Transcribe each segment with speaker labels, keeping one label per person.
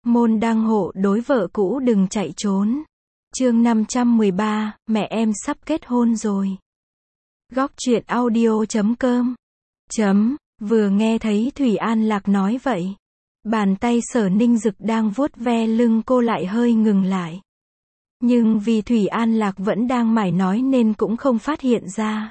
Speaker 1: Môn đăng hộ đối vợ cũ đừng chạy trốn. Chương 513, mẹ em sắp kết hôn rồi. Góc truyện audio.com. Vừa nghe thấy Thủy An Lạc nói vậy, bàn tay Sở Ninh Dực đang vuốt ve lưng cô lại hơi ngừng lại. Nhưng vì Thủy An Lạc vẫn đang mải nói nên cũng không phát hiện ra.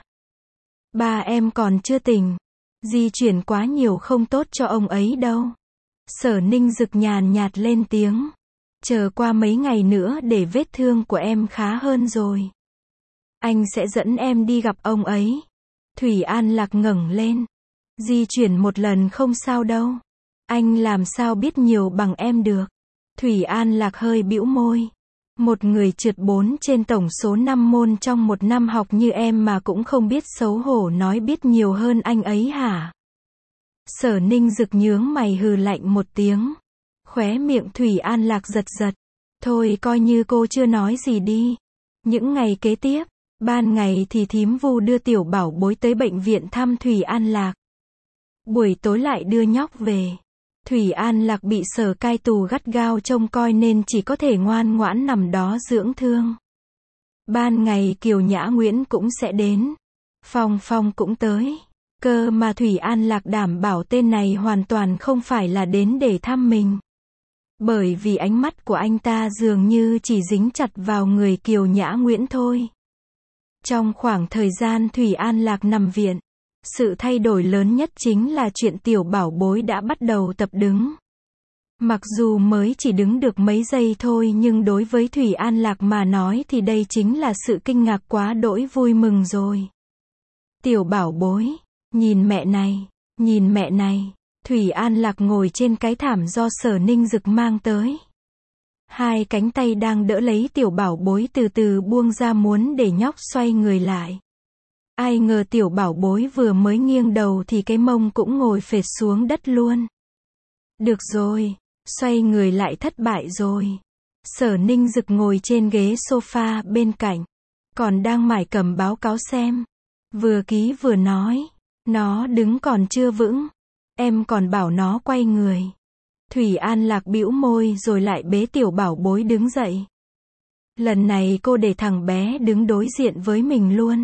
Speaker 1: Ba em còn chưa tỉnh. Di chuyển quá nhiều không tốt cho ông ấy đâu. Sở Ninh Dực nhàn nhạt lên tiếng. Chờ qua mấy ngày nữa để vết thương của em khá hơn rồi, anh sẽ dẫn em đi gặp ông ấy. Thủy An Lạc ngẩng lên. Di chuyển một lần không sao đâu. Anh làm sao biết nhiều bằng em được. Thủy An Lạc hơi bĩu môi. Một người trượt 4 trên tổng số 5 môn trong một năm học như em mà cũng không biết xấu hổ nói biết nhiều hơn anh ấy hả? Sở Ninh Dực nhướng mày hừ lạnh một tiếng. Khóe miệng Thủy An Lạc giật giật. Thôi coi như cô chưa nói gì đi. Những ngày kế tiếp, ban ngày thì thím Vu đưa tiểu bảo bối tới bệnh viện thăm Thủy An Lạc. Buổi tối lại đưa nhóc về. Thủy An Lạc bị Sở cai tù gắt gao trông coi nên chỉ có thể ngoan ngoãn nằm đó dưỡng thương. Ban ngày Kiều Nhã Nguyễn cũng sẽ đến. Phong Phong cũng tới. Cơ mà Thủy An Lạc đảm bảo tên này hoàn toàn không phải là đến để thăm mình. Bởi vì ánh mắt của anh ta dường như chỉ dính chặt vào người Kiều Nhã Nguyễn thôi. Trong khoảng thời gian Thủy An Lạc nằm viện, sự thay đổi lớn nhất chính là chuyện tiểu bảo bối đã bắt đầu tập đứng. Mặc dù mới chỉ đứng được mấy giây thôi nhưng đối với Thủy An Lạc mà nói thì đây chính là sự kinh ngạc quá đỗi vui mừng rồi. Tiểu bảo bối, nhìn mẹ này, nhìn mẹ này. Thủy An Lạc ngồi trên cái thảm do Sở Ninh Dực mang tới. Hai cánh tay đang đỡ lấy tiểu bảo bối từ từ buông ra muốn để nhóc xoay người lại. Ai ngờ tiểu bảo bối vừa mới nghiêng đầu thì cái mông cũng ngồi phệt xuống đất luôn. Được rồi, xoay người lại thất bại rồi. Sở Ninh Dực ngồi trên ghế sofa bên cạnh, còn đang mải cầm báo cáo xem. Vừa ký vừa nói, nó đứng còn chưa vững. Em còn bảo nó quay người. Thủy An Lạc bĩu môi rồi lại bế tiểu bảo bối đứng dậy. Lần này cô để thằng bé đứng đối diện với mình luôn.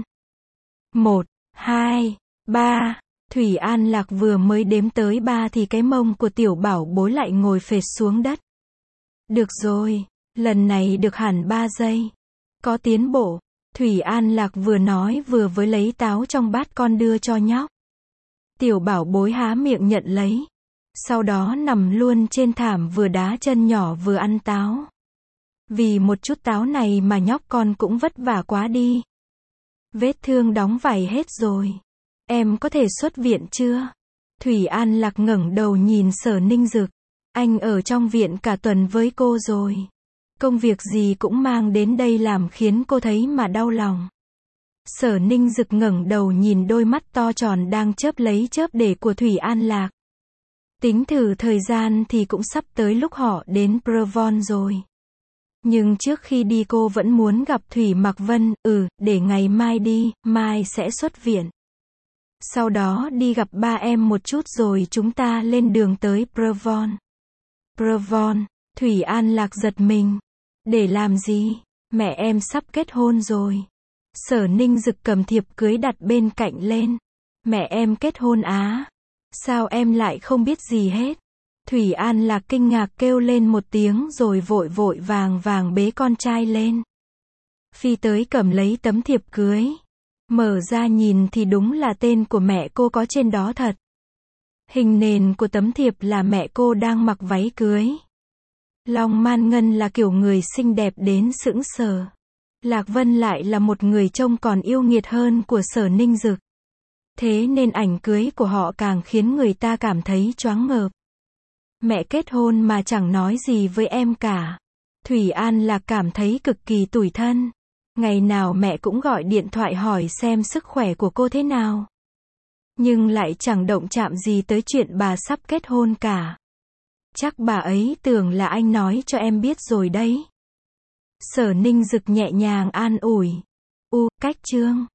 Speaker 1: 1, 2, 3. Thủy An Lạc vừa mới đếm tới 3 thì cái mông của tiểu bảo bối lại ngồi phệt xuống đất. Được rồi, lần này được hẳn 3 giây. Có tiến bộ. Thủy An Lạc vừa nói vừa với lấy táo trong bát con đưa cho nhóc. Tiểu bảo bối há miệng nhận lấy. Sau đó nằm luôn trên thảm vừa đá chân nhỏ vừa ăn táo. Vì một chút táo này mà nhóc con cũng vất vả quá đi. Vết thương đóng vảy hết rồi. Em có thể xuất viện chưa? Thủy An Lạc ngẩng đầu nhìn Sở Ninh Dực. Anh ở trong viện cả tuần với cô rồi. Công việc gì cũng mang đến đây làm khiến cô thấy mà đau lòng. Sở Ninh Dực ngẩng đầu nhìn đôi mắt to tròn đang chớp lấy chớp để của Thủy An Lạc. Tính thử thời gian thì cũng sắp tới lúc họ đến Provence rồi. Nhưng trước khi đi cô vẫn muốn gặp Thủy Mặc Vân, để ngày mai đi, mai sẽ xuất viện. Sau đó đi gặp ba em một chút rồi chúng ta lên đường tới Provence. Provence, Thủy An Lạc giật mình. Để làm gì? Mẹ em sắp kết hôn rồi. Sở Ninh Dực cầm thiệp cưới đặt bên cạnh lên. Mẹ em kết hôn á? Sao em lại không biết gì hết? Thủy An Lạc kinh ngạc kêu lên một tiếng rồi vội vội vàng vàng bế con trai lên. Phi tới cầm lấy tấm thiệp cưới. Mở ra nhìn thì đúng là tên của mẹ cô có trên đó thật. Hình nền của tấm thiệp là mẹ cô đang mặc váy cưới. Long Man Ngân là kiểu người xinh đẹp đến sững sờ. Lạc Vân lại là một người trông còn yêu nghiệt hơn của Sở Ninh Dực. Thế nên ảnh cưới của họ càng khiến người ta cảm thấy choáng ngợp. Mẹ kết hôn mà chẳng nói gì với em cả. Thủy An Lạc cảm thấy cực kỳ tủi thân. Ngày nào mẹ cũng gọi điện thoại hỏi xem sức khỏe của cô thế nào. Nhưng lại chẳng động chạm gì tới chuyện bà sắp kết hôn cả. Chắc bà ấy tưởng là anh nói cho em biết rồi đấy. Sở Ninh Dực nhẹ nhàng an ủi. Cách chương